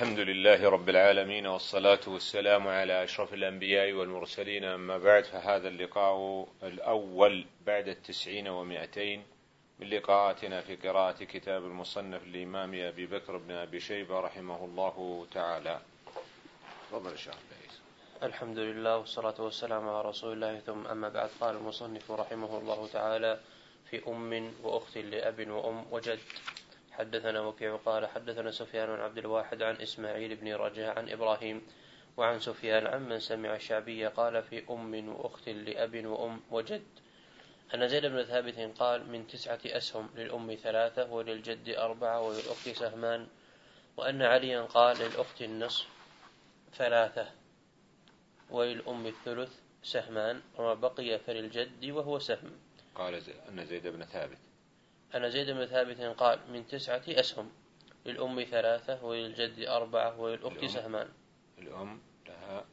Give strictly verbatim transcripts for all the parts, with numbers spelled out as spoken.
الحمد لله رب العالمين، والصلاة والسلام على أشرف الأنبياء والمرسلين، أما بعد، فهذا اللقاء الأول بعد التسعين ومائتين من لقاءاتنا في قراءة كتاب المصنف الإمام أبي بكر بن أبي شيبة رحمه الله تعالى. تفضل شيخ. الحمد لله والصلاة والسلام على رسول الله، ثم أما بعد. قال المصنف رحمه الله تعالى: في أم وأخت لأب وأم وجد. حدثنا وكيع قال حدثنا سفيان عن عبد الواحد عن إسماعيل بن رجاء عن إبراهيم وعن سفيان عمن سمع الشعبي قال: في أم وأخت لأب وأم وجد. أن زيد بن ثابت قال: من تسعة أسهم، للأم ثلاثة وللجد أربعة وللأخت سهمان. وأن عليا قال: للأخت النصف ثلاثة وللأم الثلث سهمان، وما بقي فللجد وهو سهم. قال أن زيد بن ثابت أن زيد بن ثابت قال: من تسعة أسهم، للأم ثلاثة وللجد أربعة وللأخت الأم سهمان. الأم لها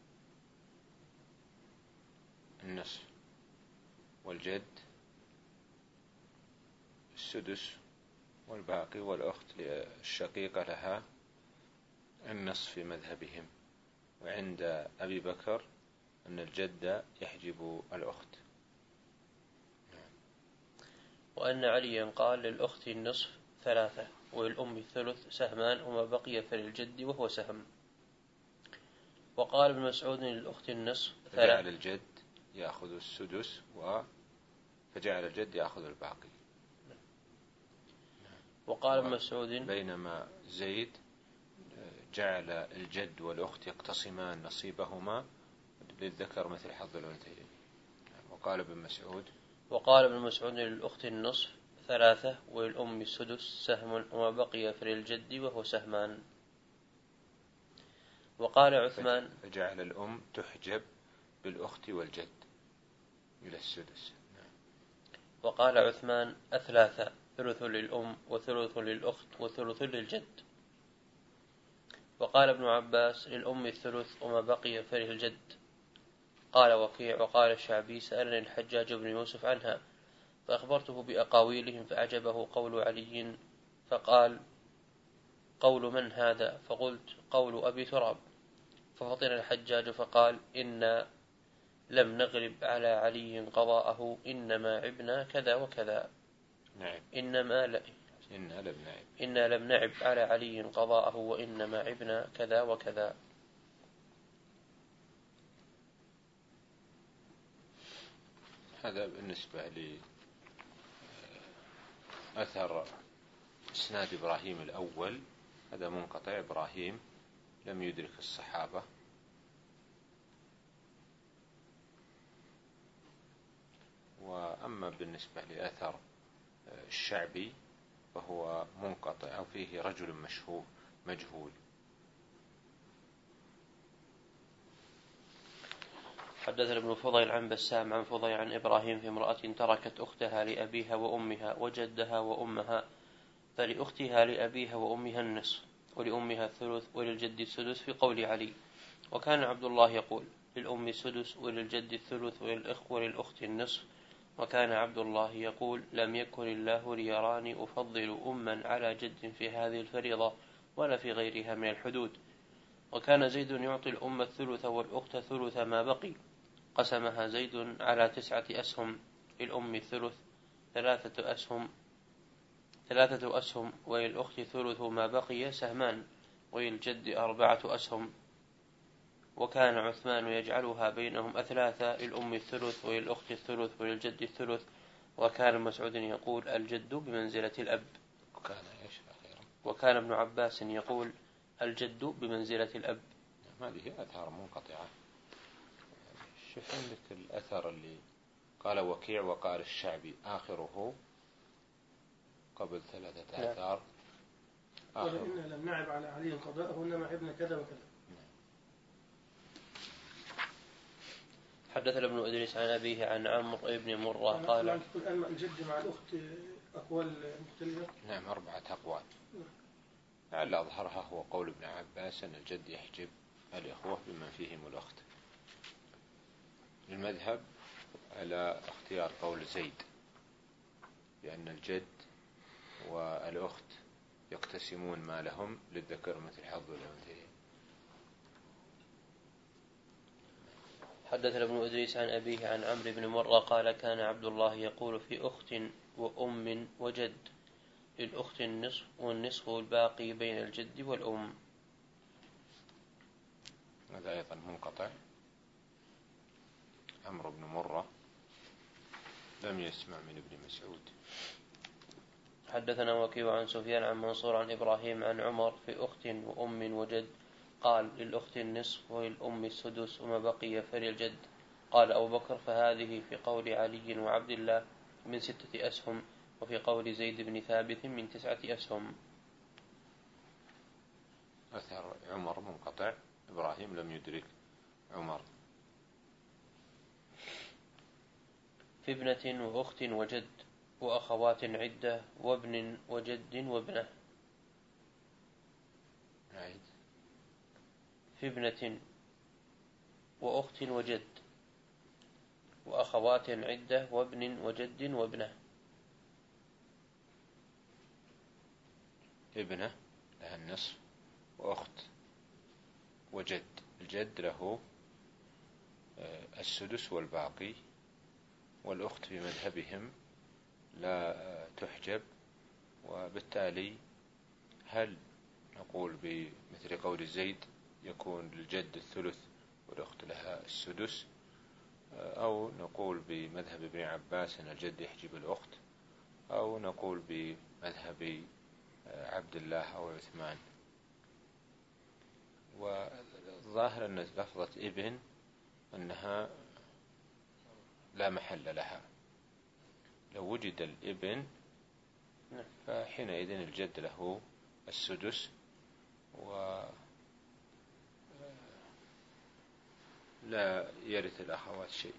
النصف، والجد السدس والباقي، والأخت الشقيقة لها النصف في مذهبهم. وعند أبي بكر أن الجد يحجب الأخت. وأن عليا قال: للأخت النصف ثلاثة وللأم الثلث سهمان، وما بقي فللجد وهو سهم. وقال ابن مسعود: للأخت النصف ثلاثة، فجعل الجد يأخذ السدس و فجعل الجد يأخذ الباقي. وقال ابن مسعود: بينما زيد جعل الجد والأخت يقتسمان نصيبهما للذكر مثل حظ الأنثيين. وقال ابن مسعود وقال ابن مسعود: للأخت النصف ثلاثة وللأم السدس سهم، وما بقي فللجد وهو سهمان. وقال عثمان: فجعل الأم تحجب بالأخت والجد إلى السدس. وقال عثمان: أثلاثة، ثلث للأم وثلث للأخت وثلث للجد. وقال ابن عباس: للأم الثلث وما بقي فللجد. قال وكيع: وقال الشعبي: سألني الحجاج بن يوسف عنها فأخبرته بأقاويلهم فأعجبه قول علي، فقال: قول من هذا؟ فقلت: قول أبي تراب. ففطن الحجاج فقال: إنا لم نغلب على علي قضاءه، إنما عبنا كذا وكذا. نعم. إنما ل... إنا لم نعب إنا لم نعب على علي قضاءه، وإنما عبنا كذا وكذا. هذا بالنسبة لأثر إسناد إبراهيم الأول، هذا منقطع. إبراهيم لم يدرك الصحابة. وأما بالنسبة لأثر الشعبي فهو منقطع، أو فيه رجل مشهور مجهول. حدثنا ابن فضيل عن بسام عن فضيل عن إبراهيم في امرأة تركت أختها لأبيها وأمها وجدها وأمها، فلأختها لأبيها وأمها النصف، ولأمها الثلث، وللجد السدس، في قول علي. وكان عبد الله يقول: للأم السدس وللجد الثلث وللأخ وللأخت النصف. وكان عبد الله يقول: لم يكن الله ليراني أفضل أما على جد في هذه الفريضة ولا في غيرها من الحدود. وكان زيد يعطي الأم الثلث والأخت ثلث ما بقي. قسمها زيد على تسعة أسهم، للأم الثلث ثلاثة أسهم ثلاثة أسهم وللأخت ثلث ما بقي سهمان، وللجد أربعة أسهم. وكان عثمان يجعلها بينهم أثلاثة، للأم الثلث وللأخت الثلث وللجد الثلث. وكان مسعود يقول: الجد بمنزلة الأب. وكان, وكان ابن عباس يقول: الجد بمنزلة الأب. هذه أثار منقطعة. شوف عندك الأثر اللي قال وكيع وقال الشعبي آخره قبل ثلاثة آثار. قال: إنا لم نعب على علي قضاءه، إنما عبنا كذا وكذا. حدثنا ابن إدريس عن أبيه عن عمرو بن مرة قال: الآن الجد مع الأخت أقوال مختلفة. نعم، أربعة أقوال. لعل أظهرها هو قول ابن عباس أن الجد يحجب الإخوة بمن فيهم الأخت. المذهب على اختيار قول زيد، لأن الجد والأخت يقتسمون ما لهم للذكر مثل حظ الأنثيين. حدثنا ابن إدريس عن أبيه عن عمرو بن مرة قال كان عبد الله يقول في أخت وأم وجد للأخت النصف والنصف الباقي بين الجد والأم. هذا أيضا منقطع. عمرو بن مرة لم يسمع من ابن مسعود. حدثنا وكيع عن سفيان عن منصور عن إبراهيم عن عمر في أخت وأم وجد قال للأخت النصف وللأم السدس وما بقي فللجد. قال أبو بكر فهذه في قول علي وعبد الله من ستة أسهم وفي قول زيد بن ثابت من تسعة أسهم. أثر عمر منقطع. إبراهيم لم يدرك عمر. في ابنة وأخت وجد وأخوات عدة وابن وجد وابنة. عيد. في ابنة وأخت وجد وأخوات عدة وابن وجد وابنة. ابنة لها النصف وأخت وجد. الجد له السدس والباقي، والأخت في مذهبهم لا تحجب، وبالتالي هل نقول بمثل قول زيد يكون للجد الثلث والأخت لها السدس، أو نقول بمذهب ابن عباس أن الجد يحجب الأخت، أو نقول بمذهب عبد الله أو عثمان. والظاهر أن لفظة ابن أنها لا محل لها. لو وجد الابن فحينئذ الجد له السدس ولا يرث الأخوات شيء.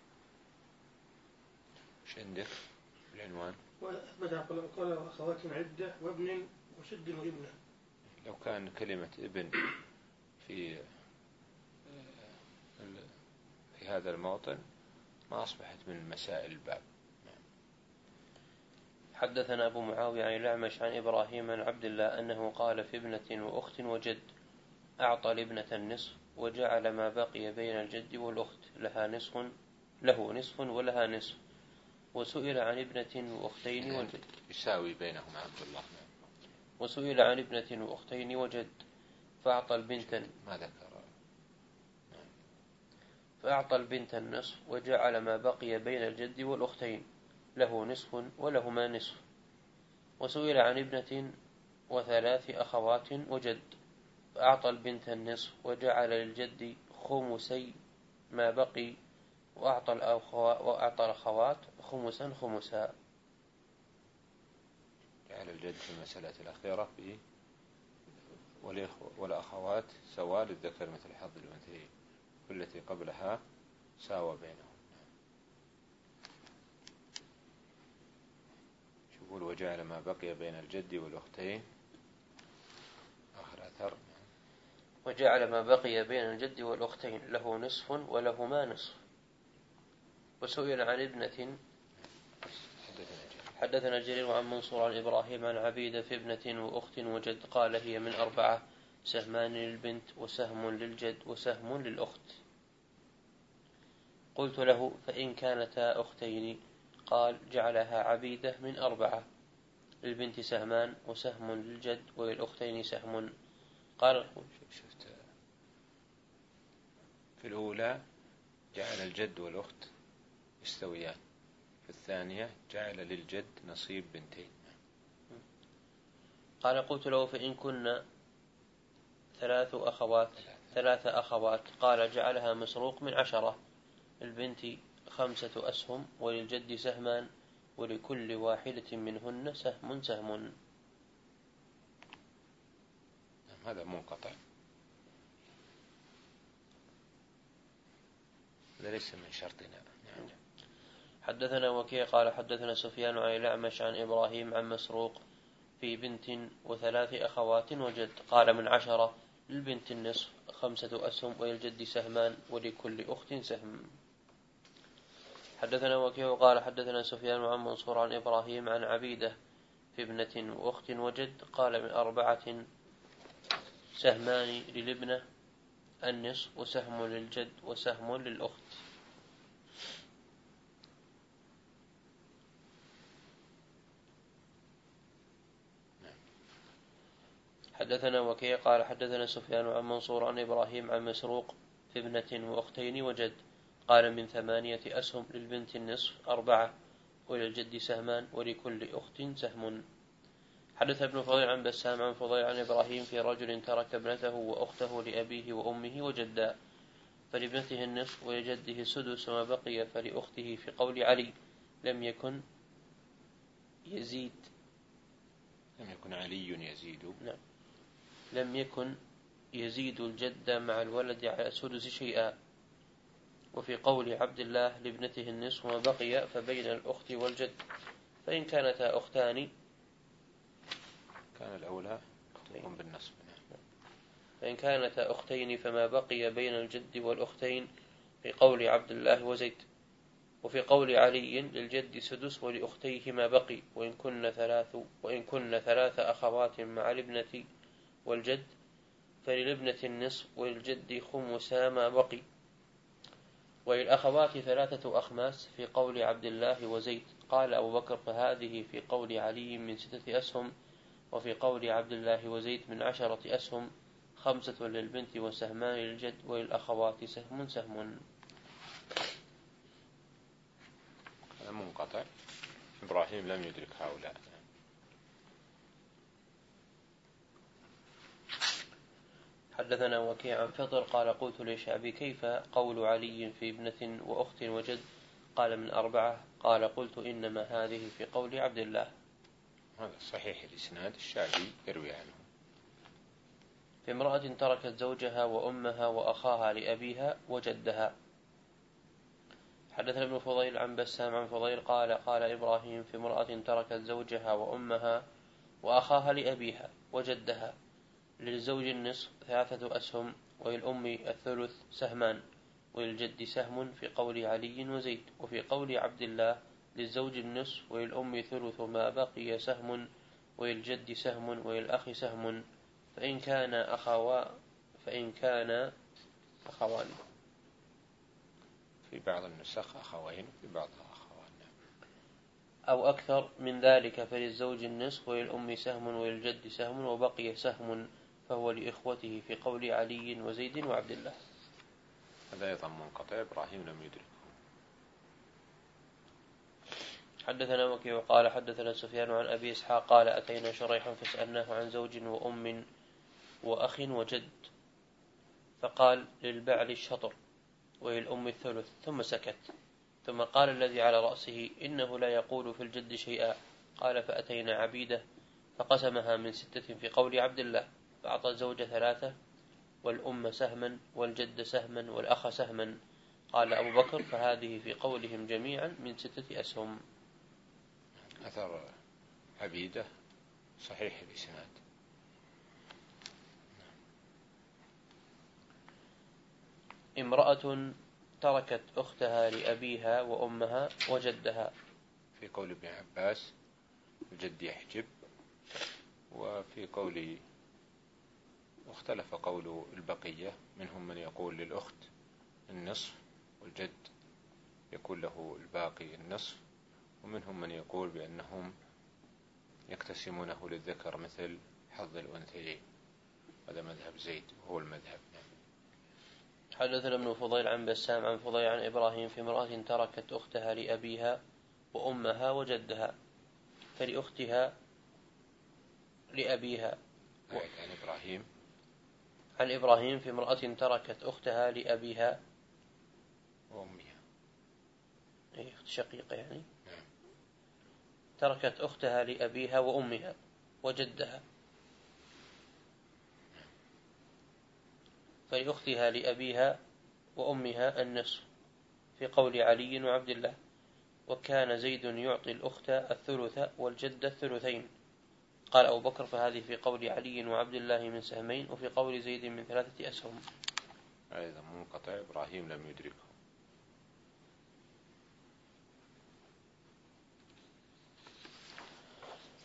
ايش عندك العنوان؟ قال أخوات عدة وابن وشد وابنة. لو كان كلمة ابن في في هذا الموطن ما أصبحت من مسائل الباب. حدثنا أبو معاوية عن الأعمش عن إبراهيم عن عبد الله أنه قال في ابنة وأخت وجد أعطى لابنة النصف وجعل ما بقي بين الجد والأخت لها نصف له نصف ولها نصف. وسئل عن ابنة وأختين وجد يساوي بينهما عبد الله. وسئل عن ابنة وأختين وجد فأعطى البنت ما ذكر فأعطى البنت النصف وجعل ما بقي بين الجد والأختين له نصف ولهما نصف. وسئل عن ابنة وثلاث أخوات وجد فأعطى البنت النصف وجعل للجد خمسي ما بقي وأعطى وأعطى الأخوات خمسا خمسا. جعل الجد في المسألة الأخيرة في والأخوات سواء للذكر مثل حظ الأنثيين، والتي قبلها ساوى بينهم. يقول وجعل ما بقي بين الجد والأختين آخر أثر. وجعل ما بقي بين الجد والأختين له نصف ولهما نصف. وسئل عن ابنة. حدثنا جرير عن منصور عن إبراهيم عن عبيدة في ابنة وأخت وجد قال هي من أربعة سهمان للبنت وسهم للجد وسهم للأخت. قلت له فإن كانتا أختين قال جعلها عبيدة من أربعة للبنت سهمان وسهم للجد وللأختين سهم. قال شفت في الأولى جعل الجد والأخت يستويان، في الثانية جعل للجد نصيب بنتين. قال قلت له فإن كنا ثلاث أخوات ثلاث أخوات قال جعلها مسروق من عشرة البنت خمسة أسهم وللجد سهمان ولكل واحدة منهن سهم سهم. هذا منقطع، هذا ليس من شرطنا. حدثنا وكيع قال حدثنا سفيان عن الأعمش عن إبراهيم عن مسروق في بنت وثلاث أخوات وجد قال من عشرة للبنت النصف خمسة أسهم وللجد سهمان ولكل أخت سهم. حدثنا وكيع قال حدثنا سفيان عن منصور عن إبراهيم عن عبيدة في ابنة وأخت وجد قال من أربعة سهمان للابنة النصف وسهم للجد وسهم للأخت. حدثنا وكيع قال حدثنا سفيان عن منصور عن إبراهيم عن مسروق في ابنة وأختين وجد قال من ثمانية أسهم للبنت النصف أربعة وللجد سهمان ولكل أخت سهم. حدث ابن فضيل عن بسام عن فضيل عن إبراهيم في رجل ترك ابنته وأخته لأبيه وأمه وجدا فلابنته النصف ولجده السدس وما بقي فلأخته في قول علي لم يكن يزيد لم يكن علي يزيد نعم لم يكن يزيد الجد مع الولد على السدس شيئا. وفي قول عبد الله لابنته النصف وما بقي فبين الأخت والجد فإن كانتا أختان كان الأولى تقوم بالنصب. فإن كانتا أختين فما بقي بين الجد والأختين في قول عبد الله وزيد. وفي قول علي للجد سدس ولأختيه ما بقي وإن كن ثلاث وإن كن ثلاث أخوات مع الابنة والجد فللابنة النصف وللجد خمسا ما بقي. وللأخوات ثلاثة أخماس في قول عبد الله وزيد. قال أبو بكر فهذه في قول علي من ستة أسهم وفي قول عبد الله وزيد من عشرة أسهم خمسة للبنت وسهمان للجد وللأخوات سهم سهم. منقطع. إبراهيم لم يدرك هؤلاء. حدثنا وكيع عن فطر قال قلت للشعبي كيف قول علي في ابنة وأخت وجد قال من أربعة قال قلت إنما هذه في قول عبد الله. هذا صحيح الإسناد الشعبي يروي عنه. في امرأة تركت زوجها وأمها وأخاها لأبيها وجدها. حدثنا ابن فضيل عن بسام عن فضيل قال قال إبراهيم في امرأة تركت زوجها وأمها وأخاها لأبيها وجدها للزوج النصف ثلاثة أسهم وللأم الثلث سهمان وللجد سهم في قول علي وزيد. وفي قول عبد الله للزوج النصف وللأم ثلث ما بقي سهم وللجد سهم وللأخ سهم فإن كان أخوا فإن كان أخوان في بعض النسخ أخوين في بعضها أخوان أو أكثر من ذلك فللزوج النصف وللأم سهم وللجد سهم وبقي سهم فهو لإخوته في قول علي وزيد وعبد الله. هذا أيضا منقطع. إبراهيم لم يدركه. حدثنا وكيع وقال حدثنا سفيان عن أبي إسحاق قال أتينا شريحا فسألناه عن زوج وأم وأخ وجد فقال للبعل الشطر وللأم الثلث ثم سكت ثم قال الذي على رأسه إنه لا يقول في الجد شيئا. قال فأتينا عبيدة فقسمها من ستة في قول عبد الله فأعطى الزوج ثلاثة والأم سهما والجد سهما والأخ سهما. قال أبو بكر فهذه في قولهم جميعا من ستة أسهم. أثر عبيدة صحيح الإسناد. امرأة تركت أختها لأبيها وأمها وجدها. في قول ابن عباس الجد يحجب. وفي قول واختلف قول البقية منهم من يقول للأخت النصف والجد يكون له الباقي النصف ومنهم من يقول بأنهم يقتسمونه للذكر مثل حظ الأنثيين. هذا مذهب زيد وهو المذهب. حدثنا ابن فضيل عن بسام عن فضيل عن إبراهيم في امرأة تركت أختها لأبيها وأمها وجدها فلأختها لأبيها و... عن إبراهيم عن إبراهيم في امرأة تركت أختها لأبيها وأمها أي أخت شقيقة يعني نعم. تركت أختها لأبيها وأمها وجدها فلأختها لأبيها وأمها النصف في قول علي وعبد الله. وكان زيد يعطي الأخت الثلث والجد الثلثين. قال أبو بكر فهذه في قول علي وعبد الله من سهمين وفي قول زيد من ثلاثة أسهم. أيضا منقطع. إبراهيم لم يدركه.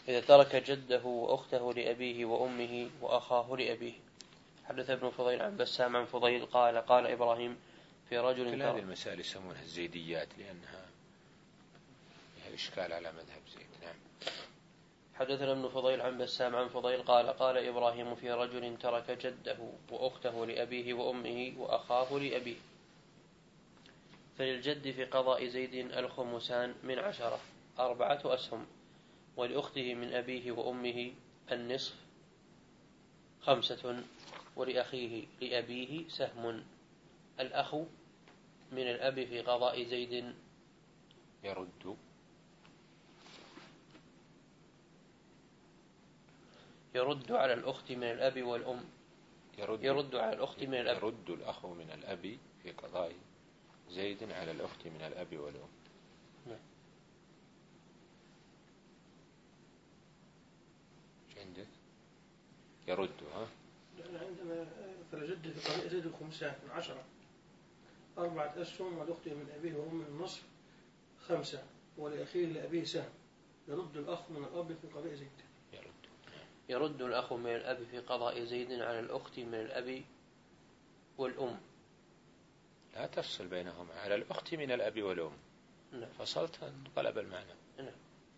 إذا ترك جده وأخته لأبيه وأمه وأخاه لأبيه. حدث ابن فضيل عن بسام عن فضيل قال قال إبراهيم في رجل كل هذه المسائل يسمونها الزيديات لأنها فيها إشكال على مذهب زيد. نعم. حدثنا ابن فضيل عن بسام عن فضيل قال قال إبراهيم في رجل ترك جده وأخته لأبيه وأمه وأخاه لأبيه. فللجد في قضاء زيد الخمسان من عشرة أربعة أسهم، ولأخته من أبيه وأمه النصف خمسة، ولأخيه لأبيه سهم. الأخ من الأب في قضاء زيد يرد يرد على الأخت من الأب والأم يرد, يرد على الأخت من الأب يرد الأخ من الأب في قضاء زيد على الأخت من الأب والأم. نعم. ايش عندك؟ يرد ها؟ عندنا فلجد في قضاء زيد الخمسان من عشرة أربعة أسهم، والأخت من أبيه وأمه النصف خمسة، ولأخيه لأبيه سهم. يرد الأخ من الأب في قضاء زيد. يرد يرد الأخ من الأب في قضاء زيد على الأخت من الأب والأم. لا تفصل بينهما، على الأخت من الأب والأم. نعم. فصلت انقلب المعنى. نعم.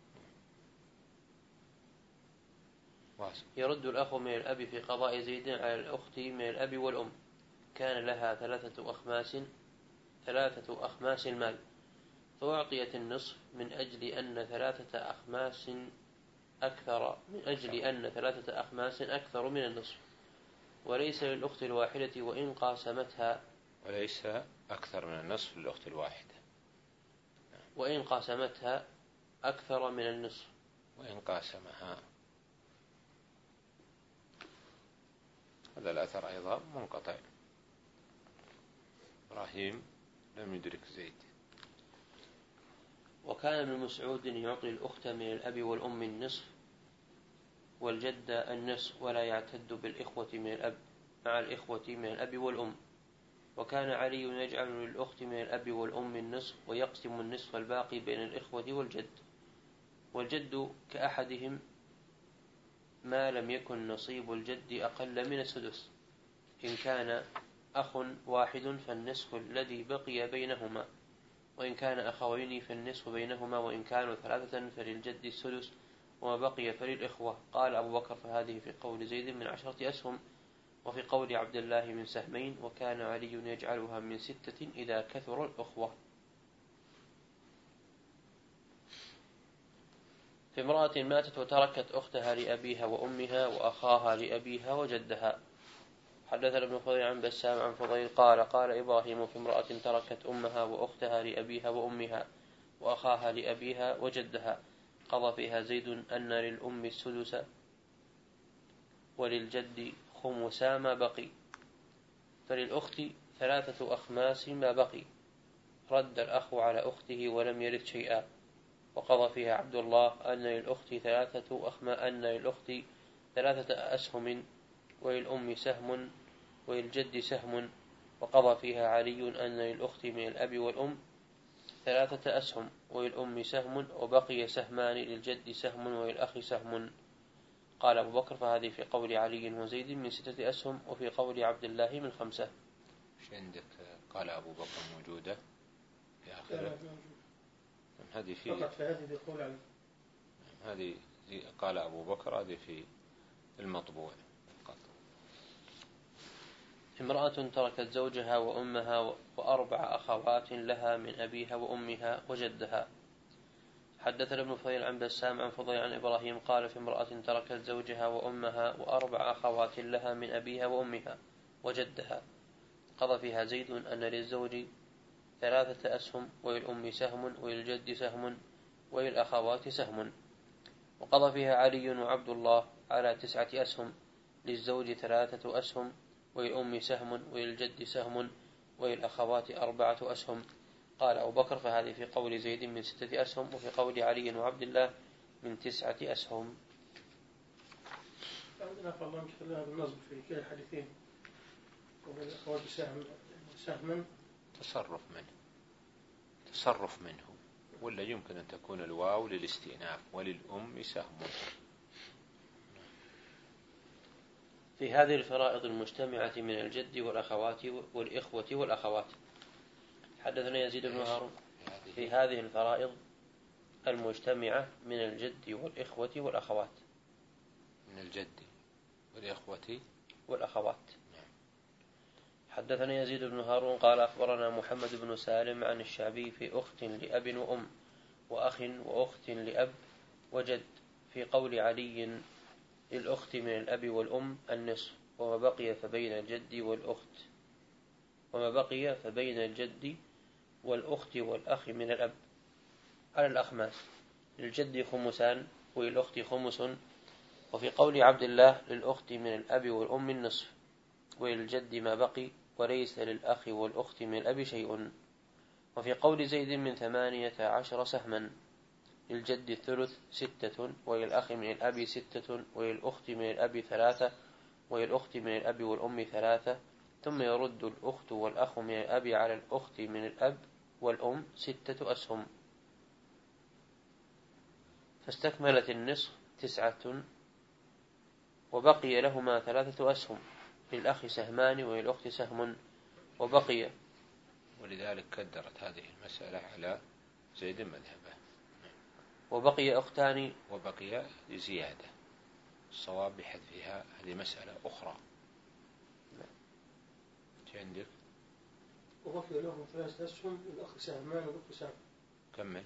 واصل. يرد الأخ من الأب في قضاء زيد على الأخت من الأب والأم، كان لها ثلاثة أخماس ثلاثة أخماس المال، فأعطيت النصف من أجل أن ثلاثة أخماس أكثر من أجل أن ثلاثة أخماس أكثر من النصف، وليس للأخت الواحدة وإن قاسمتها وليس أكثر من النصف للأخت الواحدة وإن قاسمتها أكثر من النصف وإن قاسمها. هذا الأثر أيضا منقطع. إبراهيم لم يدرك زيد. وكان ابن مسعود يعطي الأخت من الأب والأم النصف والجد النصف، ولا يعتد بالإخوة من الأب مع الإخوة من الأب والأم. وكان علي يجعل للأخت من الأب والأم النصف، ويقسم النصف الباقي بين الإخوة والجد، والجد كأحدهم ما لم يكن نصيب الجد أقل من السدس. إن كان أخ واحد فالنصف الذي بقي بينهما، وإن كان أخوين فالنصف بينهما، وإن كانوا ثلاثة فللجد السدس، وما بقي فللإخوة. قال أبو بكر فهذه في قول زيد من عشرة أسهم، وفي قول عبد الله من سهمين، وكان علي يجعلها من ستة إذا كثر الأخوة. في امرأة ماتت وتركت أختها لأبيها وأمها وأخاها لأبيها وجدها. حدثنا ابن فضيل عن بسام عن فضيل قال قال إبراهيم في امرأة تركت أمها وأختها لأبيها وأمها وأخاها لأبيها وجدها، قضى فيها زيد أن للأم السدس وللجد خمسا ما بقي، فللأخت ثلاثة أخماس ما بقي. رد الأخ على أخته ولم يرث شيئا. وقضى فيها عبد الله أن للأخت ثلاثة أخما أن للأخت ثلاثة أسهم، وللأم سهم، وللجد سهم. وقضى فيها علي أن للأخت من الأب والأم ثلاثة أسهم، وللأم سهم، وبقي سهمان للجد سهم وللأخ سهم. قال أبو بكر فهذه في قول علي وزيد من ستة أسهم، وفي قول عبد الله من خمسة. ايش عندك؟ قال أبو بكر موجودة في آخره. هذه في فقط في هذه بقول علي. هذه قال أبو بكر هذه في المطبوع فقط. امرأة تركت زوجها وأمها وأربع أخوات لها من أبيها وأمها وجدها. حدثنا ابن فضيل عن بسام عن فضيل عن إبراهيم قال في امرأة تركت زوجها وأمها وأربع أخوات لها من أبيها وأمها وجدها، قضى فيها زيد أن للزوج ثلاثة أسهم، وللأم سهم، وللجد سهم، وللأخوات سهم. وقضى فيها علي وعبد الله على تسعة أسهم، للزوج ثلاثة أسهم، وللأم سهم، وللجد سهم، وللأخوات أربعة أسهم. قال أبو بكر فهذه في قول زيد من ستة أسهم، وفي قول علي وعبد الله من تسعة أسهم. عندنا فالله مشكلة بالنصب في كلا الحديثين، وللأخوات سهم سهما. تصرف منه تصرف منه ولا يمكن أن تكون الواو للاستئناف وللأم سهم. في هذه الفرائض المجتمعة من الجد والأخوات والإخوة والأخوات. حدثنا يزيد بن هارون في هذه الفرائض المجتمعة من الجد والإخوة والأخوات. من الجد والإخوة والأخوات. حدثنا يزيد بن هارون قال أخبرنا محمد بن سالم عن الشعبي في أخت لأب وأم وأخ وأخت لأب وجد في قول علي للأخت من الأب والأم النصف وما بقي فبين الجد والأخت وما بقي فبين الجد والأخت والأخ من الأب على الأخماس للجد خمسان وللأخت خمس. وفي قول عبد الله للأخت من الأب والأم النصف وللجد ما بقي وليس للأخ والأخت من الأب شيء. وفي قول زيد من ثمانية عشر سهما للجد الثلث ستة وللأخ من الأب ستة وللأخت من الأب ثلاثة وللأخت من الأب والأم ثلاثة. ثم يرد الأخت والأخ من الأب على الأخت من الأب والأم ستة أسهم فاستكملت النصف تسعة وبقي لهما ثلاثة أسهم للأخ سهمان وللأخت سهم وبقي. ولذلك كدرت هذه المسألة على زيد مذهبه. وبقي أختان وبقي زيادة الصواب بحذفها هذه مسألة أخرى. عندك وبقي لهم ثلاثة أسهم للأخ سهمان والأخت سهم. كمل.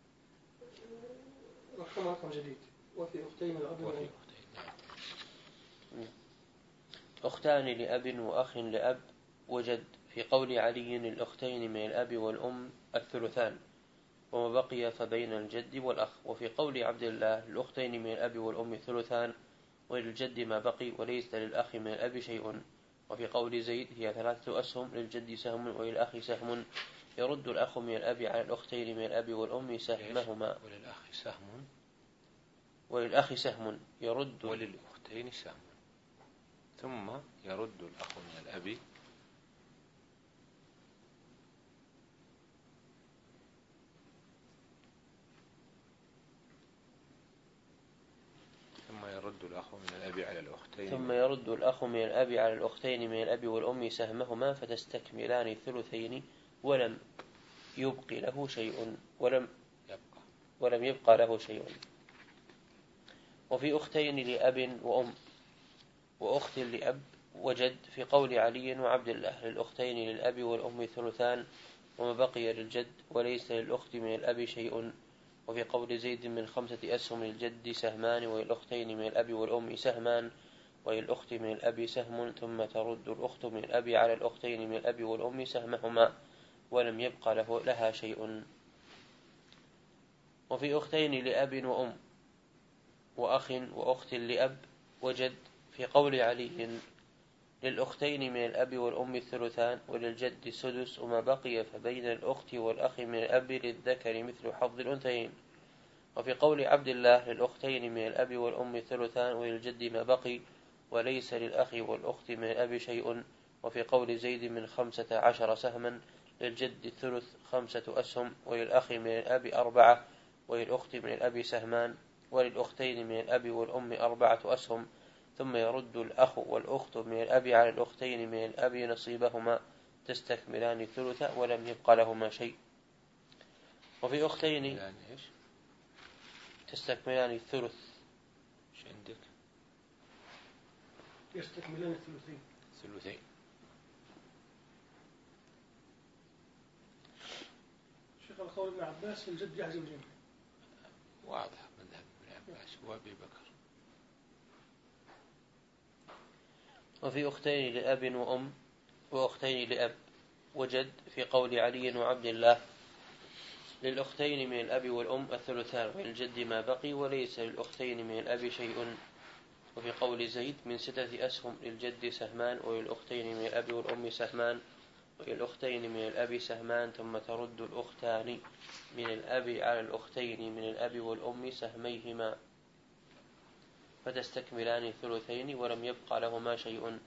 رقم رقم جديد. وفي أختين لأب وفي وأم. أختين نعم. أختان لأب وأخ لأب وجد في قول علي للأختين من الأب والأم الثلثان وما بقي فبين الجد والأخ. وفي قول عبد الله للأختين من الأب والأم ثلثان وللجد ما بقي وليس للأخ من الأب شيء. وفي قول زيد هي ثلاثة أسهم للجد سهم وللأخ سهم يرد الأخ من الأب على الأختين من الأب والأم سهمهما. وللأخ سهم وللأخ سهم يرد وللأختين سهم ثم يرد الأخ من الأب ثم يرد الأخ من الأب على الأختين ثم يرد الأخ من الأب على الأختين من الأب والأم سهمهما فتستكملان الثلثين ولم يبق له شيء ولم يبقى ولم يبقى له شيء. وفي أختين لأب وأم وأخت لأب وجد في قول علي وعبد الله للأختين للأب والأم ثلثان وما بقي للجد وليس للأخت من الأب شيء. وفي قول زيد من خمسة أسهم للجد سهمان وللأختين من الأب والأم سهمان وللأخت من الأب سهم ثم ترد الأخت من الأب على الأختين من الأب والأم سهمهما ولم يبقى له لها شيء. وفي أختين لأب وأم وأخ وأخت لأب وجد في قول علي للأختين من الأب والأم الثلثان وللجد السدس وما بقي فبين الأخت والأخ من الأب للذكر مثل حظ الأنثيين. وفي قول عبد الله للأختين من الأب والأم الثلثان وللجد ما بقي وليس للأخ والأخت من الأب شيء. وفي قول زيد من خمسة عشر سهما للجد الثلث خمسة أسهم وللأخ من الأب أربعة وللأخت من الأب سهمان وللأختين من الأب والأم أربعة أسهم ثم يرد الأخ والأخت من الأب على الأختين من الأب نصيبهما تستكملان الثلث ولم يبقى لهما شيء. وفي أختين تستكملان الثلث عندك يستكملان الثلثين ثلثين. شيخ القول ابن عباس الجد يحجب الجميع واضح مذهب ابن عباس وأبي بكر. وفي أختين لأب وأم وأختين لأب وجد في قول علي وعبد الله للأختين من الأب والأم الثلثان وللجد ما بقي وليس للأختين من الأب شيء. وفي قول زيد من ستة أسهم للجد سهمان وللأختين من الأب والأم سهمان وللأختين من الأب سهمان ثم ترد الأختان من الأب على الأختين من الأب والأم سهميهما فتستكملان الثلثين ولم يبقى لهما شيء.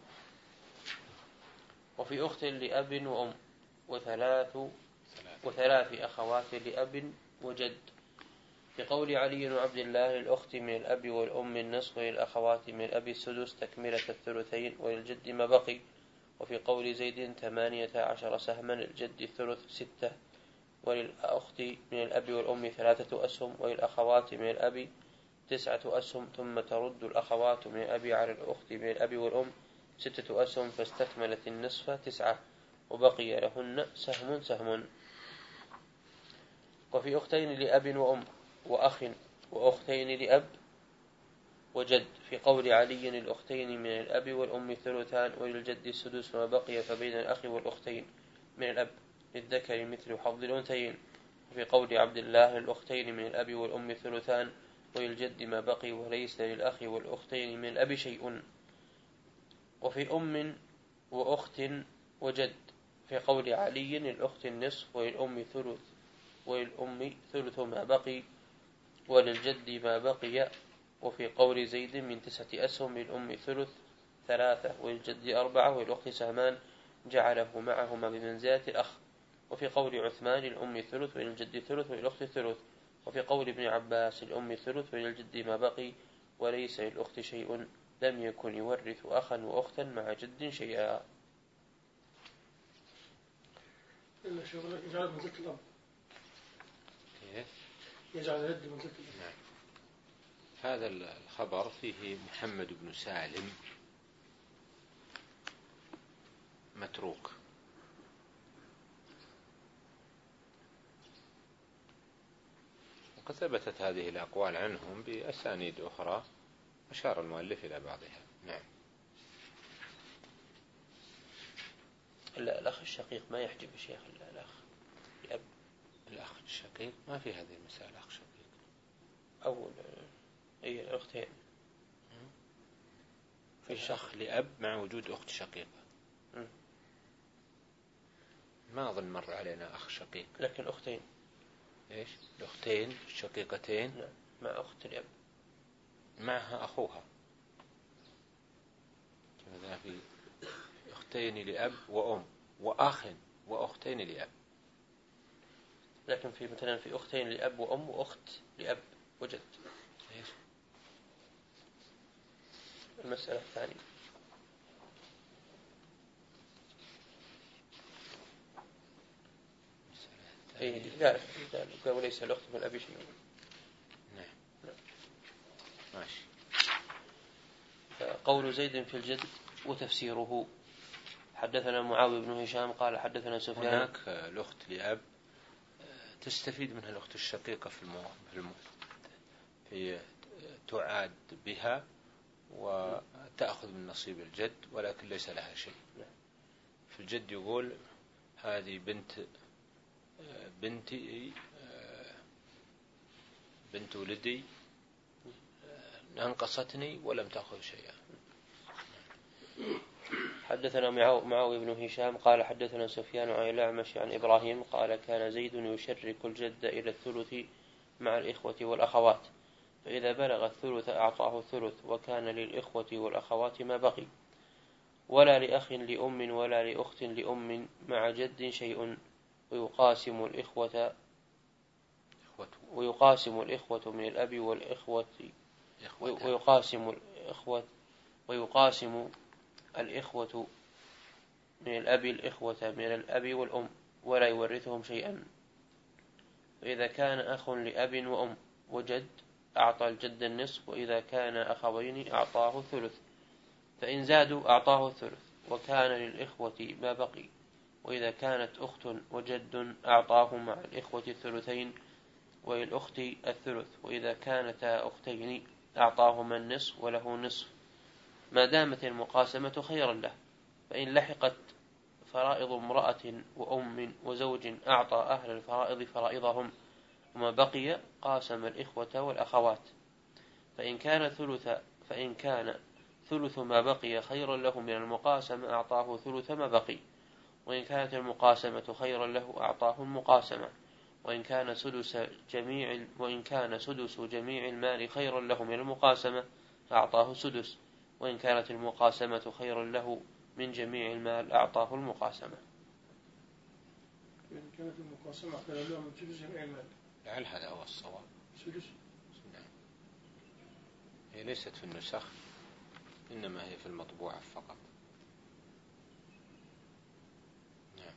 وفي أخت لأب وأم وثلاث وثلاث أخوات لأب وجد بقول علي وعبد الله الأخت من الأب والأم النصف وللأخوات من الأب السدس تكملة الثلثين وللجد ما بقي. وفي قول زيد ثمانية عشر سهما الجد الثلث ستة وللأخت من الأب والأم ثلاثة أسهم وللأخوات من الأب تسعة أسهم ثم ترد الأخوات من الأب على الأخت من الأب والأم ستة أسهم فاستكملت النصف تسعة وبقي لهن سهم سهم. وفي أختين لأب وأم وأخ وأختين لأب وجد في قول علي الأختين من الأب والأم ثلثان وللجد السدس وما بقي فبين الأخ والأختين من الأب للذكر مثل حظ الأنثيين. وفي قول عبد الله الأختين من الأب والأم ثلثان وللجد ما بقي وليس للأخ والأختين من الأب شيء. وفي أم وأخت وجد في قول علي الأخت النصف وللأم ثلث وللأم ثلث ما بقي وللجد ما بقي. وفي قول زيد من تسعة أسهم للأم ثلث ثلاثة وللجد أربعة وللأخت سهمان جعله معهما بمنزلة الأخ. وفي قول عثمان للأم ثلث وللجد ثلث وللأخت ثلث. وفي قول ابن عباس الأم ثلث وللجد ما بقي وليس للأخت شيء لم يكن يورث أخا وأختا مع جد شيئا. إن شغلك يجعل منزلة الأب كيف؟ يجعل الجد منزلة الأب. نعم. هذا الخبر فيه محمد بن سالم متروك، وقد ثبتت هذه الأقوال عنهم بأسانيد أخرى أشار المؤلف إلى بعضها. نعم. لا الأخ الشقيق ما يحجب الشيخ الأخ لأب. الأخ الشقيق ما في هذه المسألة أخ شقيق أو أي الأختين في شخ لأب مع وجود أخت شقيقة. ما أظن مر علينا أخ شقيق. لكن أختين. إيش؟ الأختين الشقيقتين. نعم. مع أخت الأب معها أخوها. كما في أختين لأب وأم وأخ وأختين لأب. لكن في مثلا في أختين لأب وأم وأخت لأب وجد. إيش؟ المسألة الثانية إيه لا قال وليس الأخت من الأب شيء. نعم. ماشي. قول زيد في الجد وتفسيره. حدثنا معاوية بن هشام قال حدثنا سفيان. هناك الأخت لأب تستفيد منها الأخت الشقيقة في المو... في, الم... في تعاد بها وتأخذ من نصيب الجد ولكن ليس لها شيء. في الجد يقول هذه بنت بنتي بنت ولدي أنقصتني ولم تأخذ شيئا. حدثنا معاوية بن هشام قال حدثنا سفيان عن الأعمش عن إبراهيم قال كان زيد يشرك الجد إلى الثلث مع الإخوة والأخوات فإذا بلغ الثلث أعطاه الثلث وكان للإخوة والأخوات ما بقي ولا لأخ لأم ولا لأخت لأم مع جد شيء ويقاسم الإخوة ويقاسم الإخوة من الأب والإخوة ويقاسم الإخوة ويقاسم الإخوة من الأب الإخوة من الأب والأم ولا يورثهم شيئا. فإذا كان أخ لأب وأم وجد أعطى الجد النصف وإذا كان أخوين أعطاه الثلث فإن زادوا أعطاه الثلث وكان للإخوة ما بقي وإذا كانت أخت وجد أعطاه مع الإخوة الثلثين وللأخت الثلث وإذا كانتا أختين أعطاهما النصف وله نصف ما دامت المقاسمة خيرا له. فإن لحقت فرائض امرأة وأم وزوج أعطى أهل الفرائض فرائضهم وما بقي قاسم الإخوة والأخوات. فإن كان ثلث فإن كان ثلث ما بقي خيرا له من المقاسمة أعطاه ثلث ما بقي وإن كانت المقاسمة خيرا له أعطاه المقاسمة وإن كان سدس جميع وإن كان سدس جميع المال خيرا له من المقاسمة أعطاه سدس وإن كانت المقاسمة خيرا له من جميع المال أعطاه المقاسمة. إن كانت المقاسمة خيرا له من سدس جميع المال. لعل هذا هو الصواب. سدس. نعم. هي ليست في النسخ، إنما هي في المطبوعة فقط. نعم.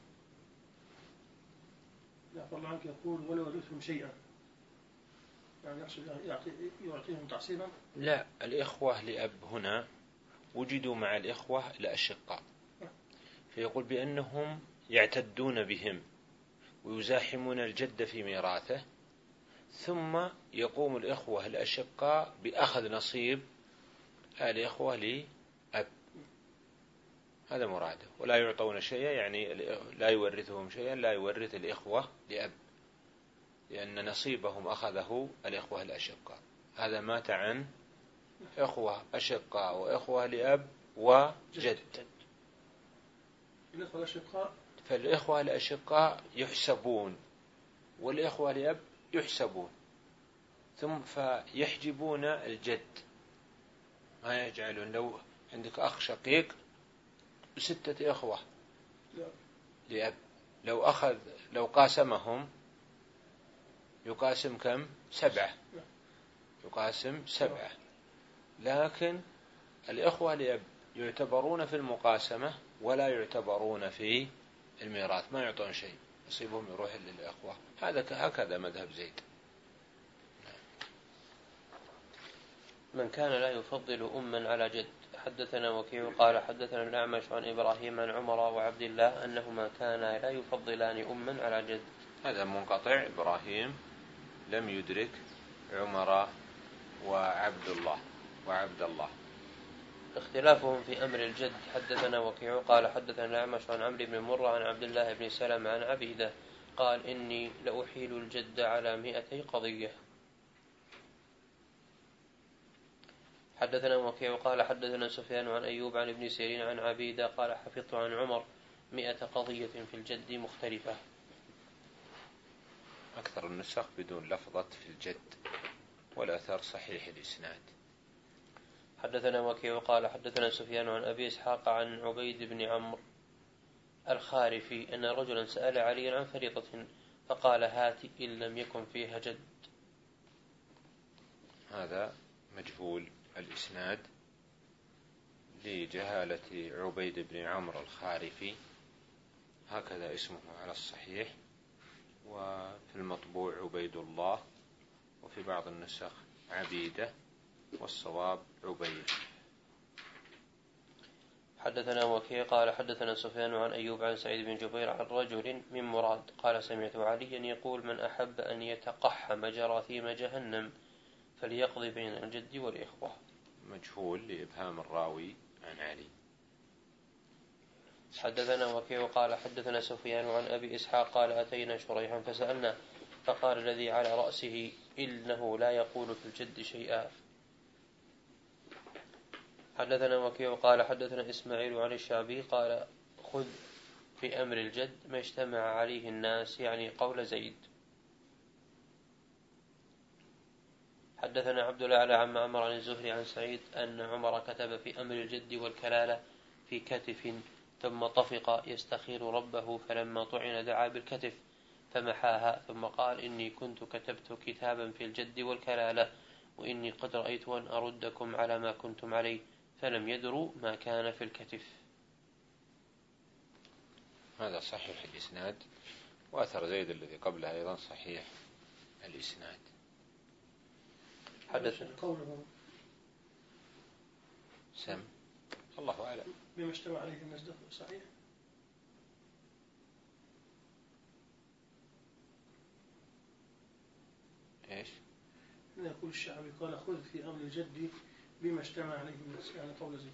لا الله عنك يقول ولا ورثهم شيئا، يعني يقصد يعطي يعطيهم تعصيبا. لا، الإخوة لأب هنا وجدوا مع الإخوة الأشقاء، فيقول بأنهم يعتدون بهم ويزاحمون الجد في ميراثه، ثم يقوم الإخوة الأشقاء بأخذ نصيب الإخوة لأب، هذا مراده، ولا يعطون شيئا، يعني لا يورثهم شيئا، لا يورث الإخوة لأب، لأن نصيبهم أخذه الإخوة الأشقاء. هذا مات عن إخوة أشقاء وإخوة لأب وجد. الإخوة الأشقاء، فالإخوة الأشقاء يحسبون والإخوة لأب يحسبون، ثم فيحجبون الجد، ما يجعلون. لو عندك أخ شقيق ستة إخوة لأب، لو أخذ لو قاسمهم يقاسم كم؟ سبعة، يقاسم سبعة، لكن الإخوة لأب يعتبرون في المقاسمة ولا يعتبرون في الميراث، ما يعطون شيء، نصيبهم يروح للإخوة. هذا هكذا مذهب زيد. من كان لا يفضل أما على جد. حدثنا وكيع قال حدثنا الأعمش عن إبراهيم عن عمر وعبد الله أنهما كانا لا يفضلان أما على جد. هذا منقطع، إبراهيم لم يدرك عمر وعبد الله وعبد الله. اختلافهم في أمر الجد. حدثنا وكيع قال حدثنا الأعمش عن عمرو بن مرة عن عبد الله بن سلمة عن عبيدة قال إني لأحيل الجد على مئتي قضية. حدثنا وكيع قال حدثنا سفيان عن أيوب عن ابن سيرين عن عبيدة قال حفظت عن عمر مئة قضية في الجد مختلفة. أكثر النسخ بدون لفظة في الجد، والأثر صحيح الإسناد. حدثنا وكيع قال حدثنا سفيان عن أبي إسحاق عن عبيد بن عمرو الخارفي أن رجلا سأل عليا عن فريضة فقال هات إن لم يكن فيها جد. هذا مجهول الإسناد لجهالة عبيد بن عمرو الخارفي، هكذا اسمه على الصحيح، وفي المطبوع عبيد الله، وفي بعض النسخ عبيدة، والصواب عبيد. حدثنا وكيع قال حدثنا سفيان عن أيوب عن سعيد بن جبير عن رجل من مراد قال سمعت عليا يقول من أحب أن يتقحم جراثيم جهنم فليقضي بين الجد والإخوة. مجهول لإبهام الراوي عن علي. حدثنا وكيع قال حدثنا سفيان عن أبي إسحاق قال أتينا شريحا فسألنا فقال الذي على رأسه إنه لا يقول في الجد شيئا. حدثنا وكيع قال حدثنا إسماعيل عن الشعبي قال خذ في أمر الجد ما اجتمع عليه الناس، يعني قول زيد. حدثنا عبد الأعلى عن معمر عن الزهري عن سعيد أن عمر كتب في أمر الجد والكلالة في كتف ثم طفق يستخير ربه، فلما طعن دعا بالكتف فمحاها ثم قال إني كنت كتبت كتابا في الجد والكلالة وإني قد رأيت أن أردكم على ما كنتم عليه، فلم يدروا ما كان في الكتف. هذا صحيح الإسناد، وأثر زيد الذي قبله أيضا صحيح الإسناد. حدث قوله سم الله أعلم بما اجتمع عليه الناس ده صحيح. إيش؟ يقول الشعبي قال خذ في أمر الجد بما اجتمع عليه الناس، يعني قول زيد.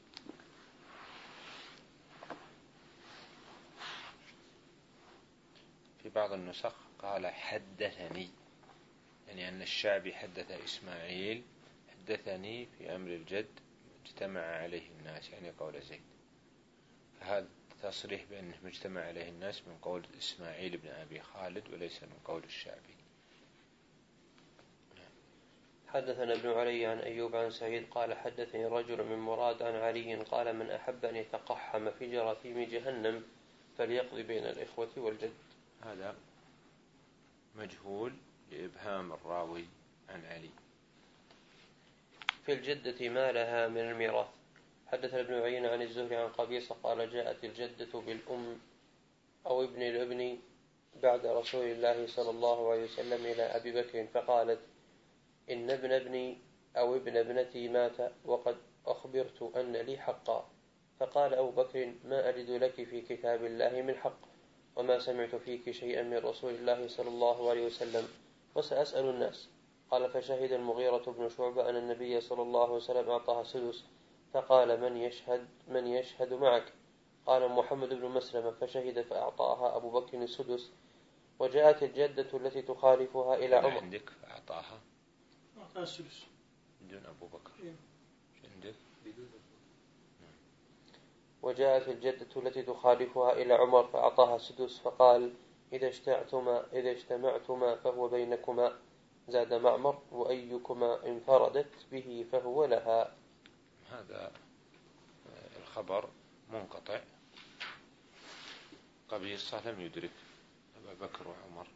في بعض النسخ قال حدثني، يعني أن الشعبي حدث إسماعيل حدثني في أمر الجد اجتمع عليه الناس، يعني قول زيد. فهذا تصريح بأنه مجتمع عليه الناس من قول إسماعيل بن أبي خالد وليس من قول الشعبي. حدثنا ابن علي عن أيوب عن سعيد قال حدثني رجل من مراد عن علي قال من أحب أن يتقحم في جراثيم جهنم فليقضي بين الإخوة والجد. هذا مجهول لإبهام الراوي عن علي. في الجدة ما لها من الميراث. حدثنا ابن عيينة عن الزهري عن قبيصة قال جاءت الجدة بالأم أو ابن الابن بعد رسول الله صلى الله عليه وسلم إلى أبي بكر فقالت إن ابن ابني أو ابن ابنتي مات وقد أخبرت أن لي حقا. فقال أبو بكر ما أجد لك في كتاب الله من حق وما سمعت فيك شيئا من رسول الله صلى الله عليه وسلم وسأسأل الناس. قال فشهد المغيرة بن شعبة أن النبي صلى الله عليه وسلم أعطاها سدس فقال من يشهد, من يشهد معك؟ قال محمد بن مسلمة فشهد فأعطاها أبو بكر السدس. وجاءت الجدة التي تخالفها إلى عمر. عندك فأعطاها أعطاها السدس بدون أبو بكر. إيه؟ عندك بدون. وجاءت الجدة التي تخالفها إلى عمر فأعطاها السدس فقال إذا اجتمعتما, إذا اجتمعتما فهو بينكما. زاد معمر وأيكما انفردت به فهو لها. هذا الخبر منقطع. قبيصة لم يدرك أبا بكر وعمر.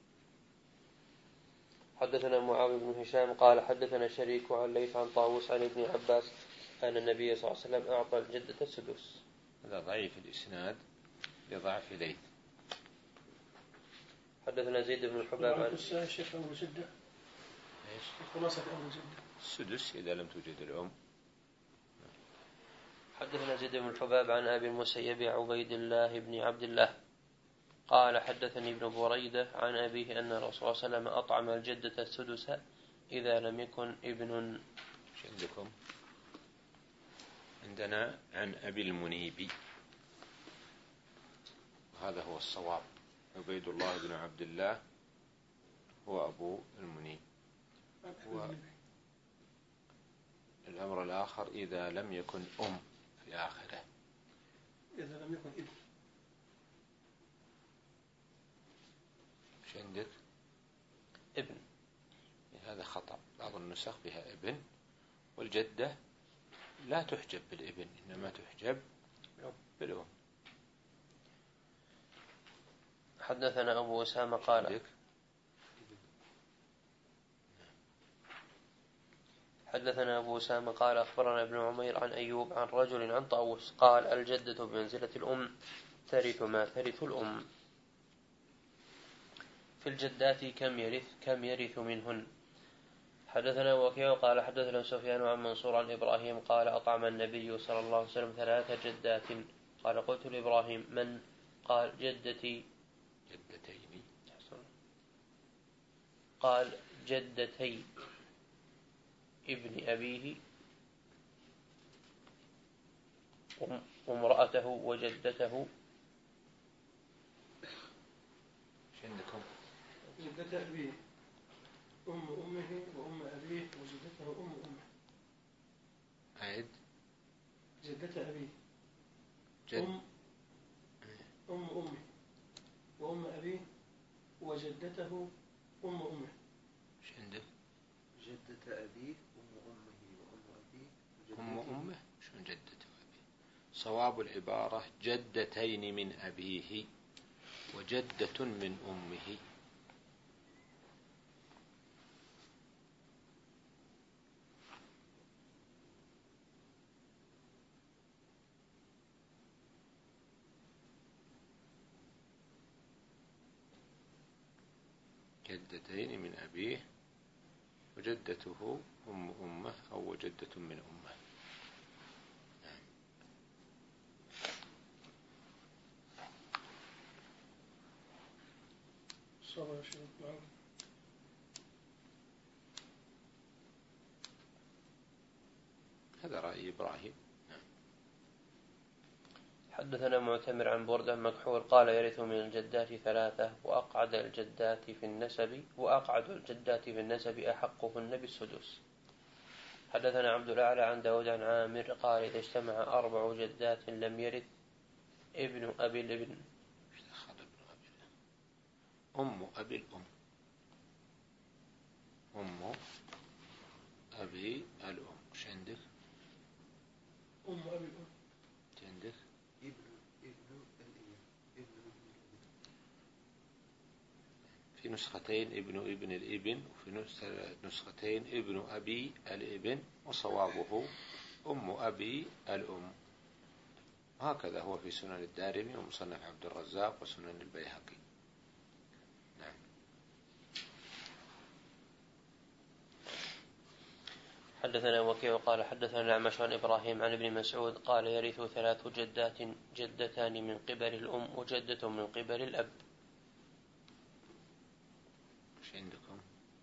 حدثنا معاوية بن هشام قال حدثنا شريك عن ليث عن طاووس عن ابن عباس أن النبي صلى الله عليه وسلم أعطى الجدة السدس. هذا ضعيف الإسناد لضعف ليث. حدثنا زيد بن الحباب عن الشيخ أمر جدة. إيش؟ خلاصة أمر جدة. السدس إذا لم توجد الأم. حدثنا زيد بن الحباب عن أبي المسيب عبيد الله بن عبد الله قال حدثني ابن بريدة عن أبيه أن الرسول صلى الله عليه وسلم أطعم الجدة السدس إذا لم يكن ابن. ايش عندكم؟ عندنا عن أبي المنيب، هذا هو الصواب. عبيد الله بن عبد الله هو أبو المنيب. الأمر الآخر إذا لم يكن أم في آخره. إذا لم يكن ابن. ايش عندك؟ ابن. هذا خطأ، بعض النسخ بها ابن، والجدة لا تحجب بالابن إنما تحجب بالأم. حدثنا أبو أسامة قال عندك؟ حدثنا أبو أسامة قال أخبرنا ابن عمير عن أيوب عن رجل عن طاووس قال الجدة بمنزلة الأم ترث ما ترث الأم. في الجدات كم يرث كم يرث منهن. حدثنا وكيع قال حدثنا سفيان عن منصور عن إبراهيم قال أطعم النبي صلى الله عليه وسلم ثلاث جدات. قال قلت لإبراهيم من؟ قال جدتي. جدتين. قال جدتي ابن أبيه وامرأته وجدته. ايش عندكم؟ جدة أبيه أم أمه وأم أبيه وجدته أم أمه. عيد. جدة أبيه جد. أم أم أمه وأم أبيه وجدته أم أمه. ايش عندك؟ جدة أبيه أم أمه وأم أبيه أم أمه. شو جدة أبيه؟ صواب العبارة جدتين من أبيه وجدة من أمه. جدتين من أبيه وجدته أم أمه أو وجدة من أمه. نعم. صبر شيخ. هذا رأي إبراهيم. نعم. حدثنا معتمر عن بردة مكحول قال يرث من الجدات ثلاثة وأقعد الجدات في النسب وأقعد الجدات في النسب أحقهن بالسدس. حدثنا عبد الأعلى عن داود عن عامر قال إذا اجتمع أربع جدات لم يرث ابن أبي الابن. أم أبي الأم. أم أبي الأم. وش عندك؟ أم أبي الأم. عندك؟ ابن ابن الابن ابن في نسختين ابن ابن الابن، وفي نسختين ابن أبي الابن، وصوابه أم أبي الأم. هكذا هو في سنن الدارمي ومصنف عبد الرزاق وسنن البيهقي. نعم. حدثنا وكيع قال حدثنا الأعمش عن إبراهيم عن ابن مسعود قال يرث ثلاث جدات، جدتان من قبل الأم وجدة من قبل الأب. ايش عندكم؟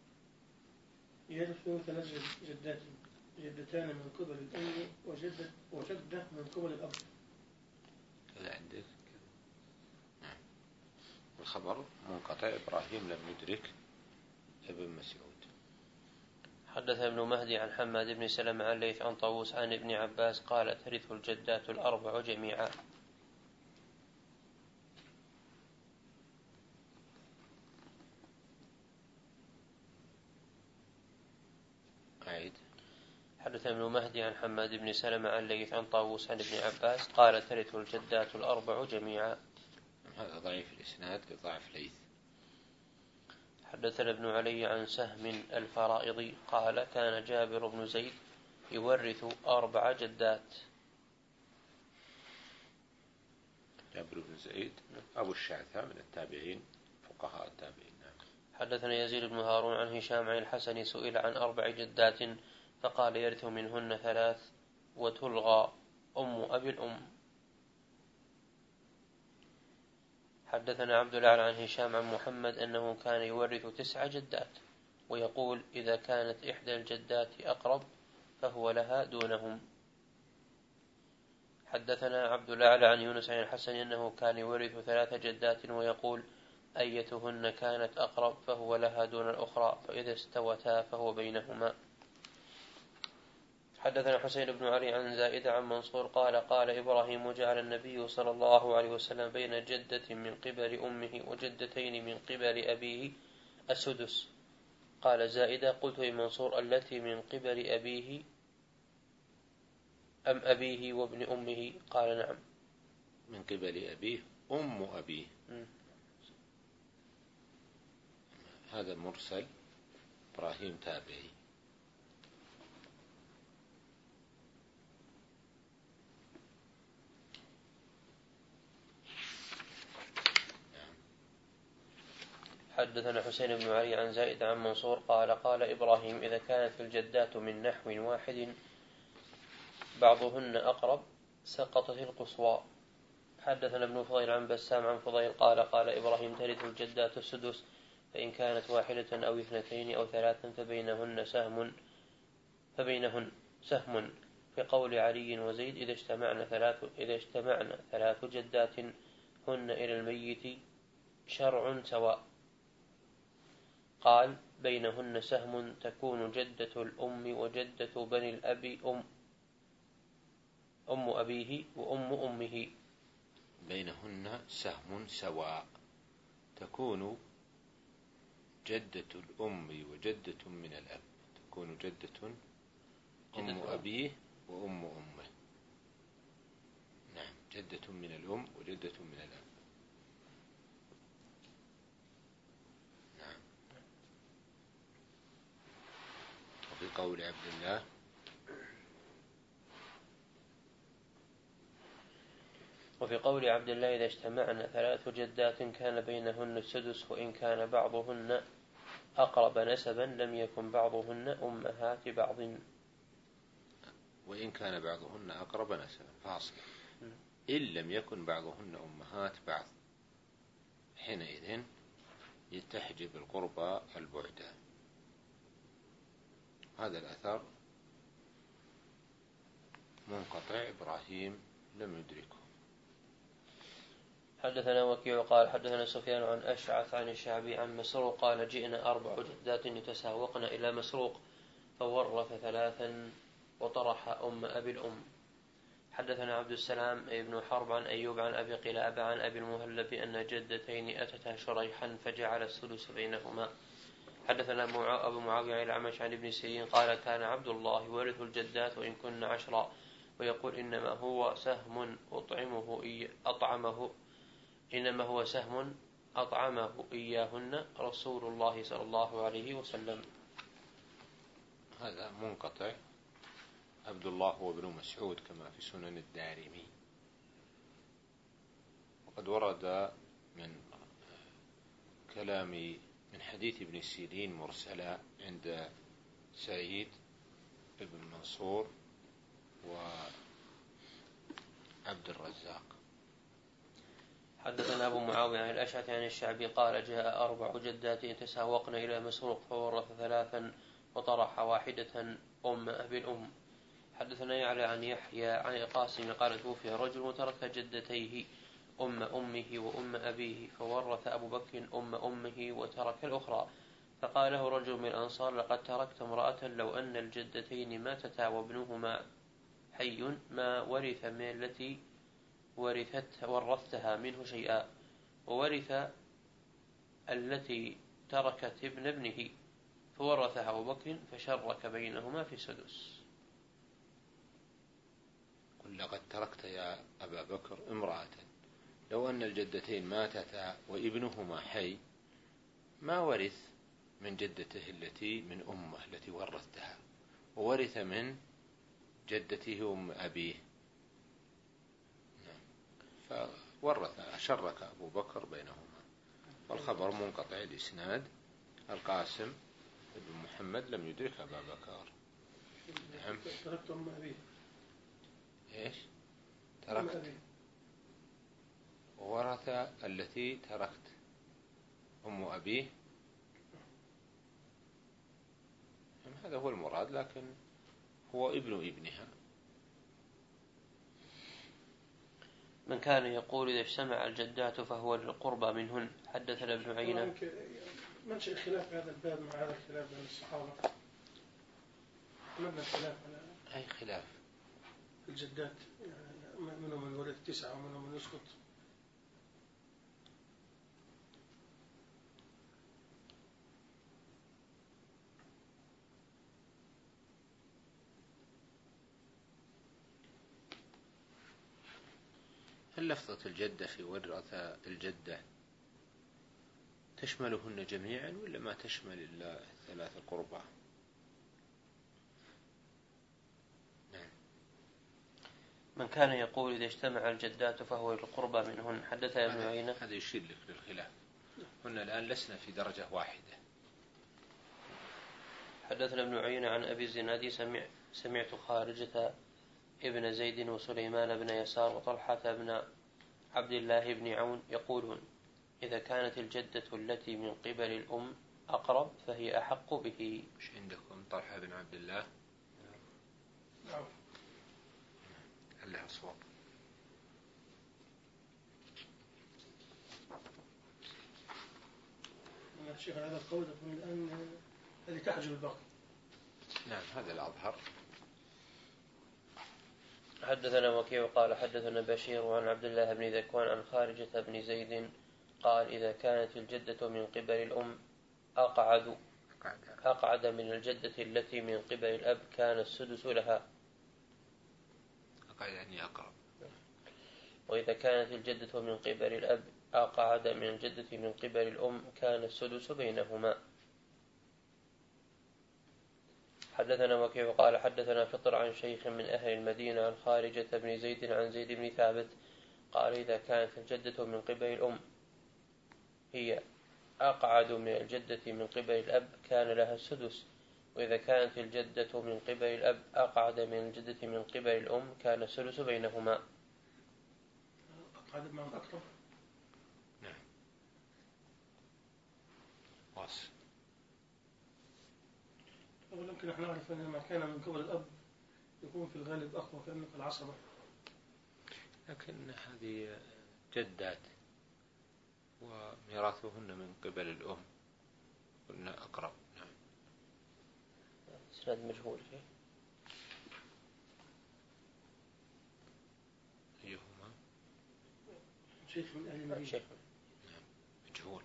يرث ثلاث جدات، جدتان من قبل الأم وجدة وجدة من قبل الأب. هذا عندك. نعم. الخبر منقطع، إبراهيم لم يدرك ابن مسعود. حدث ابن مهدي عن حماد بن سلمة عن ليث عن طاووس عن ابن عباس قال ترث الجدات الأربع جميعا. أعيد. حدث ابن مهدي عن حماد بن سلمة عن ليث عن طاووس عن ابن عباس قال ترث الجدات الأربع جميعا. هذا ضعيف الإسناد لضعف ليث. حدثنا ابن علي عن سهم الفرائضي قال كان جابر بن زيد يورث أربع جدات. جابر بن زيد أبو الشعثاء من التابعين، فقهاء التابعين. حدثنا يزيد بن هارون عن هشام عن الحسن سئل عن أربع جدات فقال يرث منهن ثلاث وتلغى أم أبي الأم. حدثنا عبد الأعلى عن هشام عن محمد أنه كان يورث تسع جدات ويقول إذا كانت إحدى الجدات أقرب فهو لها دونهم. حدثنا عبد الأعلى عن يونس عن الحسن أنه كان يورث ثلاث جدات ويقول أيتهن كانت أقرب فهو لها دون الأخرى، فإذا استوتا فهو بينهما. حدثنا حسين بن علي عن زائدة عن منصور قال قال إبراهيم جعل النبي صلى الله عليه وسلم بين جدة من قبل أمه وجدتين من قبل أبيه السدس. قال زائدة قلت لمنصور التي من قبل أبيه أم أبيه وابن أمه؟ قال نعم. من قبل أبيه أم أبيه. م. هذا مرسل، إبراهيم تابعي. حدثنا حسين بن علي عن زائد عن منصور قال قال إبراهيم إذا كانت الجدات من نحو واحد بعضهن أقرب سقطت القصوى. حدثنا ابن فضيل عن بسام عن فضيل قال قال إبراهيم ترث الجدات السدس فإن كانت واحدة أو اثنتين أو ثلاثا فبينهن سهم فبينهن سهم في قول علي وزيد إذا اجتمعن ثلاث إذا اجتمعن ثلاث جدات هن إلى الميت شرع سواء. قال بينهن سهم تكون جدة الأم وجدة بني الأب أم أم أبيه وأم أمه. بينهن سهم سواء تكون جدة الأم وجدة من الأب، تكون جدة أم أبيه وأم أمه. نعم، جدة من الأم وجدة من الأب. نعم. وفي قول عبد الله وفي قول عبد الله إذا اجتمعن ثلاث جدات كان بينهن السدس وإن كان بعضهن أقرب نسبا لم يكن بعضهن أمهات بعض. وإن كان بعضهن أقرب نسبا فاصل، إن لم يكن بعضهن أمهات بعض حينئذ يتحجب القربى البعد. هذا الأثر منقطع، إبراهيم لم يدركه. حدثنا وكيع قال حدثنا سفيان عن أشعث عن الشعبي عن مسروق قال جئنا أربع جدات يتساوقن إلى مسروق فورث ثلاثا وطرح أم أبي الأم. حدثنا عبد السلام ابن حرب عن أيوب عن أبي قلابة عن أبي المهلب أن جدتين أتتا شريحا فجعل الثلث بينهما. حدثنا أبو معاوية الأعمش عن ابن سيرين قال كان عبد الله يورث الجدات وإن كن عشرا ويقول إنما هو سهم أطعمه أطعمه إنما هو سهم أطعمه إياهن رسول الله صلى الله عليه وسلم. هذا منقطع. عبد الله هو ابن مسعود كما في سنن الدارمي. وقد ورد من كلام من حديث ابن سيرين مرسلا عند سعيد بن منصور وعبد الرزاق. حدثنا أبو معاوية عن الأشعث عن الشعبي قال جاء أربع جدات يتساوقن إلى مسروق فورث ثلاثا وطرح واحدة أم أبي الأم. حدثنا يعلى عن يحيى عن القاسم قال توفي رجل وترك جدتيه أم أمه وأم أبيه فورث أبو بكر أم أمه وترك الأخرى. فقال له رجل من الأنصار لقد تركت امرأة لو أن الجدتين ماتتا وابنهما حي ما ورث من التي ورثت ورثتها منه شيئا وورث التي تركت ابن ابنه فورثها أبو بكر فشرك بينهما في سدس. قل لقد تركت يا أبا بكر امرأة لو أن الجدتين ماتتا وابنهما حي ما ورث من جدته التي من أمه التي ورثتها وورث من جدته أم أبيه. فورث شرك أبو بكر بينهما. والخبر منقطع الإسناد. القاسم بن محمد لم يدرك أبا بكر. نعم. تركت أم أبيه. إيش؟ تركت وورث التي تركت أم أبيه. هذا هو المراد لكن هو ابن ابنها. من كان يقول إذا اجتمع الجدات فهو للقربى منهن. حدثنا ابن عيينة. منشأ الخلاف هذا الباب مع هذا الخلاف بين الصحابة. مبنى الخلاف على أي خلاف الجدات يعني منهم من ورث تسعة ومنهم من يسقط. هل لفظة الجدة في ورثة الجدة تشملهن جميعا ولا ما تشمل إلا ثلاث قربى؟ نعم. من كان يقول إذا اجتمع الجدات فهو للقربى منهن. حدثنا ابن عيينة. هذا يشير لك للخلاف. قلنا الآن لسنا في درجة واحدة. حدثنا ابن عيينة عن أبي الزناد سمع سمعت خارجة ابن زيد وسليمان بن يسار وطلحة بن عبد الله بن عون يقولون إذا كانت الجدة التي من قبل الأم أقرب فهي أحق به. مش عندكم طلحة بن عبد الله؟ نعم. هل لها صواب؟ الشيخ هذا القول يقول الآن هذه تحجب الباقي. نعم هذا الأظهر. حدثنا وكيع قال حدثنا بشير عن عبد الله بن ذكوان عن خارجة بن زيد قال إذا كانت الجدة من قبل الأم أقعد أقعد من الجدة التي من قبل الأب كان السدس لها. أقعد يعني أقرب. وإذا كانت الجدة من قبل الأب أقعد من الجدة من قبل الأم كان السدس بينهما. حدثنا وكيع قال حدثنا فطر عن شيخ من أهل المدينة عن خارجة بن زيد عن زيد بن ثابت قال إذا كانت الجدة من قبل الأم هي أقعد من الجدة من قبل الأب كان لها السدس. وإذا كانت الجدة من قبل الأب أقعد من الجدة من قبل الأم كان السدس بينهما. أقعد معهم أكثر. نعم. واصل. ولكن نحن نعرف أن ما كان من قبل الأب يكون في الغالب أقوى كأنه العصبة. لكن هذه جدات وميراثهن من قبل الأم قلنا أقرب. نعم. إسناد مجهول فيه. أيهما؟ شيخ من أهل المدينة. نعم مجهول.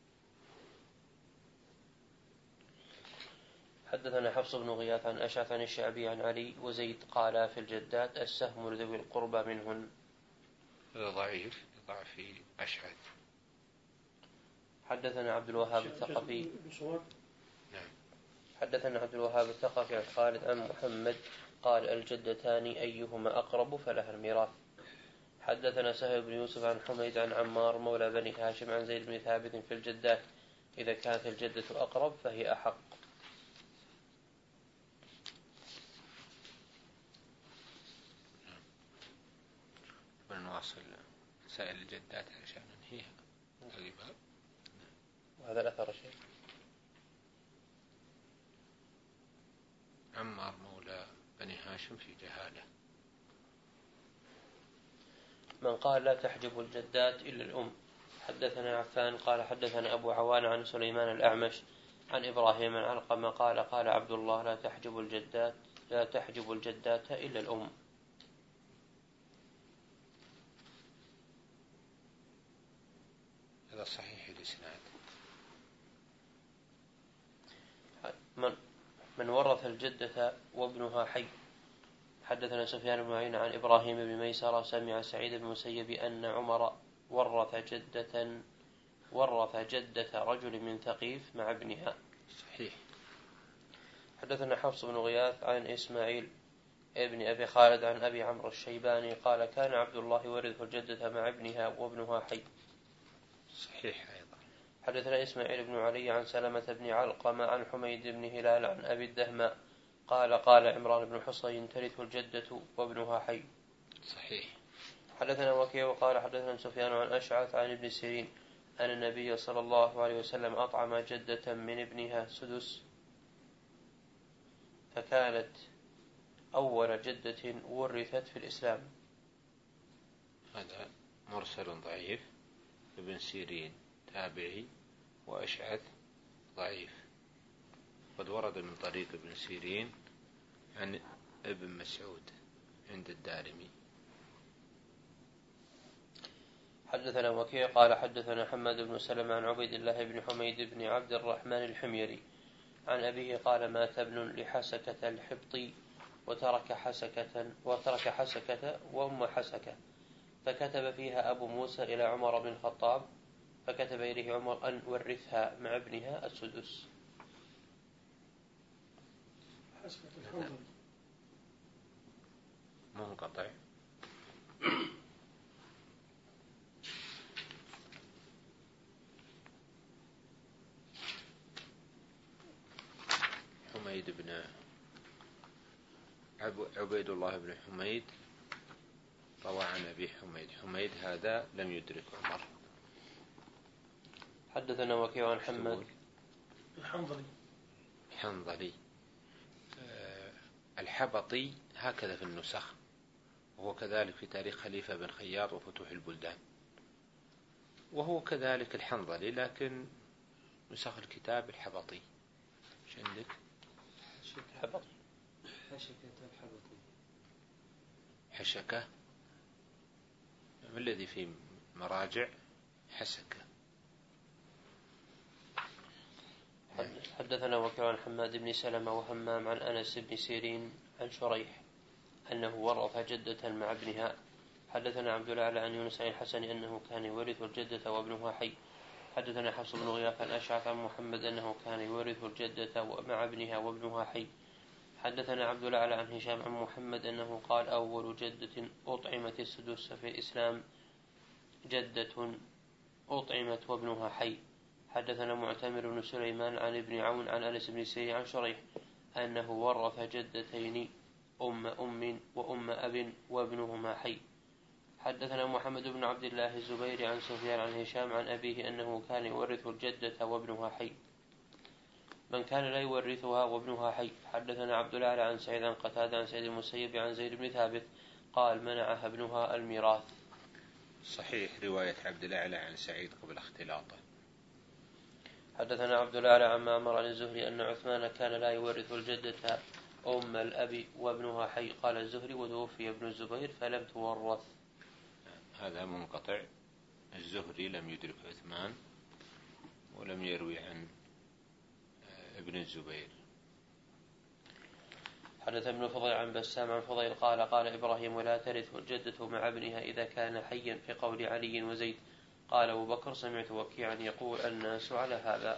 حدثنا حفص بن غياث عن أشعث عن الشعبي عن علي وزيد قالا في الجدات السهم لذوي القربى منهن. هذا ضعيف ضعف في أشعث. حدثنا عبد الوهاب الثقفي نعم. حدثنا عبد الوهاب الثقفي عن خالد عن محمد قال الجدتان أيهما أقرب فلها الميراث. حدثنا سهل بن يوسف عن حميد عن عمار مولى بني هاشم عن زيد بن ثابت في الجدات إذا كانت الجدة أقرب فهي أحق. نواصل سائل الجدات عشان ننهيها. وهذا الأثر شيء. عمار مولى بني هاشم في جهالة. من قال لا تحجب الجدات إلا الأم. حدثنا عفان قال حدثنا أبو عوان عن سليمان الأعمش عن إبراهيم عن علقمة قال قال عبد الله لا تحجب الجدات لا تحجب الجدات إلا الأم. هذا صحيح الإسناد. من من ورث الجدة وابنها حي. حدثنا سفيان بن عيينة عن إبراهيم بن ميسرة سمع سعيد بن المسيب أن عمر ورث جدة ورث جدة رجل من ثقيف مع ابنها. صحيح. حدثنا حفص بن غياث عن إسماعيل ابن أبي خالد عن أبي عمرو الشيباني قال كان عبد الله يورث الجدة مع ابنها وابنها حي. صحيح أيضا. حدثنا إسماعيل بن علي عن سلمة بن علقمة عن حميد بن هلال عن أبي الدهماء قال قال عمران بن حصين ترث الجدة وابنها حي. صحيح. حدثنا وكيع وقال حدثنا سفيان عن أشعث عن ابن سيرين أن النبي صلى الله عليه وسلم أطعم جدة من ابنها سدس فكانت أول جدة ورثت في الإسلام. هذا مرسل ضعيف. ابن سيرين تابعي وأشعث ضعيف. قد ورد من طريق ابن سيرين عن ابن مسعود عند الدارمي. حدثنا وكيع قال حدثنا حماد بن سلمة عن عبيد الله بن حميد بن عبد الرحمن الحميري عن أبيه قال مات ابن لحسكة الحبطي وترك حسكة وترك حسكة وأم حسكة فكتب فيها أبو موسى إلى عمر بن الخطاب فكتب إليه عمر أن ورثها مع ابنها السدس. منقطع. حميد بن عبيد الله بن حميد روى عن أبي حميد. حميد هذا لم يدرك عمر. حدثنا وكيع عن حماد الحنظلي الحنظلي أه الحبطي هكذا في النسخ وهو كذلك في تاريخ خليفة بن خياط وفتوح البلدان وهو كذلك الحنظلي لكن نسخ الكتاب الحبطي. ايش عندك؟ حبطي حشكة الحبطي حشكة. ما الذي في مراجع حسكة؟ حدثنا وكيع عن حماد بن سلمة وهمام عن أنس بن سيرين عن شريح أنه ورث جدة مع ابنها. حدثنا عبد الأعلى عن يونس عن الحسن أنه كان يورث الجدة وابنها حي. حدثنا حفص بن غياث عن أشعث عن محمد أنه كان يورث الجدة مع ابنها وابنها حي. حدثنا عبد الأعلى عن هشام عن محمد أنه قال أول جدة أطعمت السدس في الإسلام جدة أطعمت وابنها حي. حدثنا معتمر بن سليمان عن ابن عون عن أنس بن سيرين عن شريح أنه ورث جدتين أم أم وأم أب وابنهما حي. حدثنا محمد بن عبد الله الزبيري عن سفيان عن هشام عن أبيه أنه كان يورث الجدة وابنها حي. من كان لا يورثها وابنها حي. حدثنا عبد الأعلى عن سعيد عن قتادة عن سعيد المسيب عن زيد بن ثابت قال منعها ابنها الميراث. صحيح رواية عبد الأعلى عن سعيد قبل اختلاطه. حدثنا عبد الأعلى عن معمر عن الزهري أن عثمان كان لا يورث الجدة أم الأب وابنها حي. قال الزهري وتوفي ابن الزبير فلم تورث. هذا منقطع. الزهري لم يدرك عثمان ولم يروي عن ابن الزبير. حدث ابن فضيل عن بسام عن فضيل قال قال إبراهيم ولا ترث الجدة مع ابنها إذا كان حيا في قول علي وزيد قال أبو بكر سمعت وكيعا يقول الناس على هذا.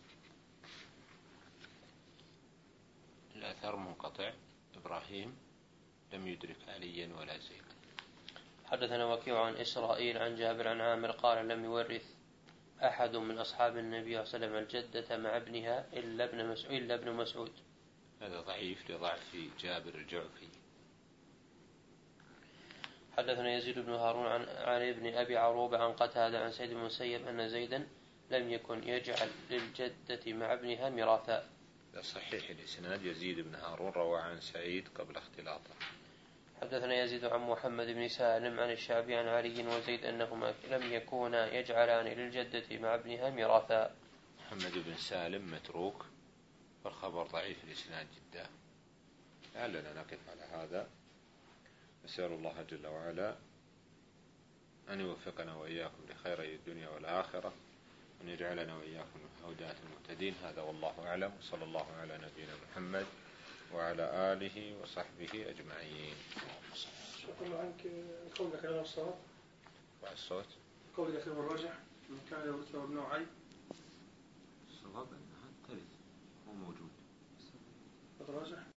الأثر منقطع. إبراهيم لم يدرك عليا ولا زيد. حدثنا وكيع عن إسرائيل عن جابر عن عامر قال لم يورث أحد من أصحاب النبي صلى الله عليه وسلم الجدة مع ابنها إلا ابن مسعود, إلا ابن مسعود. هذا ضعيف لضعف جابر الجعفي. حدثنا يزيد بن هارون عن, عن ابن أبي عروبة عن قتادة عن سيد بن المسيب أن زيدا لم يكن يجعل للجدة مع ابنها ميراثا. صحيح الإسناد. يزيد بن هارون روى عن سعيد قبل اختلاطه. حدثنا يزيد عن محمد بن سالم عن الشعبي عن علي وزيد أنهما لم يكونا يجعلان للجدة مع ابنها ميراثا. محمد بن سالم متروك والخبر ضعيف الإسناد جدا. لعلنا نقف على هذا. نسأل الله جل وعلا أن يوفقنا وإياكم لخيري الدنيا والآخرة وأن يجعلنا وإياكم من هداة المهتدين. هذا والله أعلم. وصلى الله على نبينا محمد وعلى آله وصحبه أجمعين. شكرا عنك قول أخير الصوت. بعد الصوت قول أخير الراجح من كان يورثه ابن عي. الصواب أنها ترث مو موجود. الراجح